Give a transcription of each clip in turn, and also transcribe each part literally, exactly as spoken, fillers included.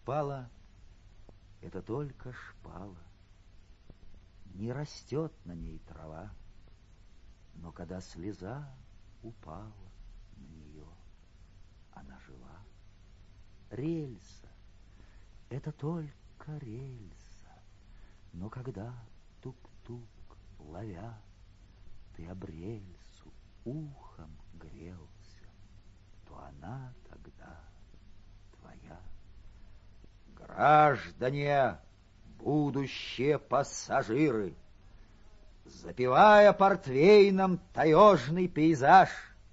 шпала — это только шпала. Не растет на ней трава, но когда слеза упала на нее, она жива. Рельса — это только рельса, но когда тук-тук ловя, ты об рельсу ухом грелся, то она тогда твоя. Граждане, будущие пассажиры, запивая портвейном таежный пейзаж,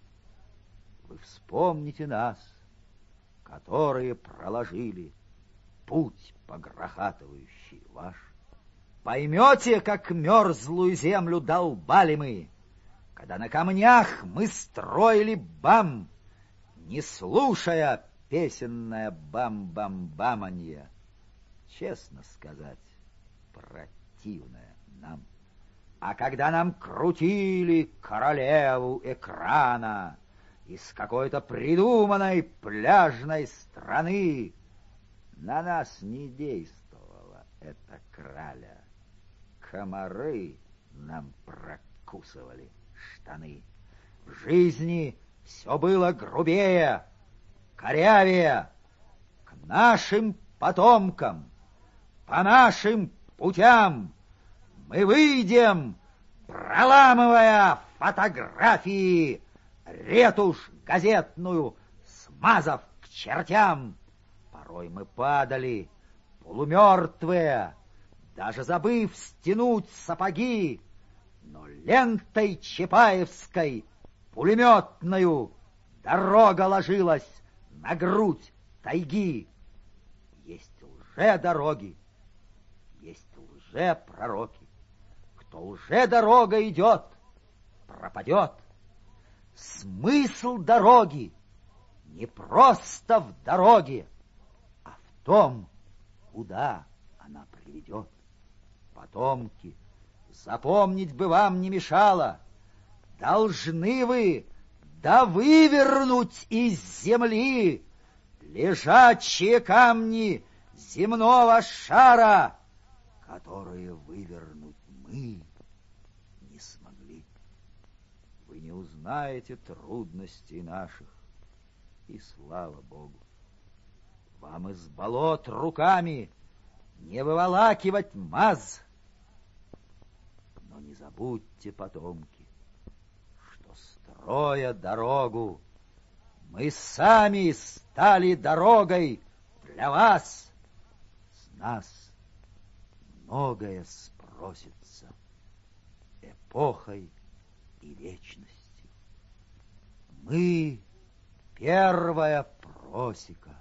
вы вспомните нас, которые проложили путь погрохатывающий ваш. Поймете, как мерзлую землю долбали мы, когда на камнях мы строили бам, не слушая песенное бам-бам-баманье, честно сказать, противное нам. А когда нам крутили королеву экрана из какой-то придуманной пляжной страны, на нас не действовала эта краля. Комары нам прокусывали штаны. В жизни все было грубее, корявее. К нашим потомкам, по нашим путям мы выйдем, проламывая фотографии, ретушь газетную смазав к чертям. Порой мы падали, полумертвые, даже забыв стянуть сапоги, но лентой Чапаевской пулеметную дорога ложилась на грудь тайги. Есть лже-дороги, есть лже-пророки. Кто лже-дорога идет, пропадет. Смысл дороги не просто в дороге, а в том, куда она приведет. Потомки, запомнить бы вам не мешало, должны вы да вывернуть из земли лежачие камни земного шара, которые вывернуть мы не смогли. Вы не узнаете трудностей наших, и слава Богу. Вам из болот руками не выволакивать маз. Но не забудьте, потомки, что, строя дорогу, мы сами стали дорогой для вас. С нас многое спросится эпохой и вечностью. Мы — первая просека.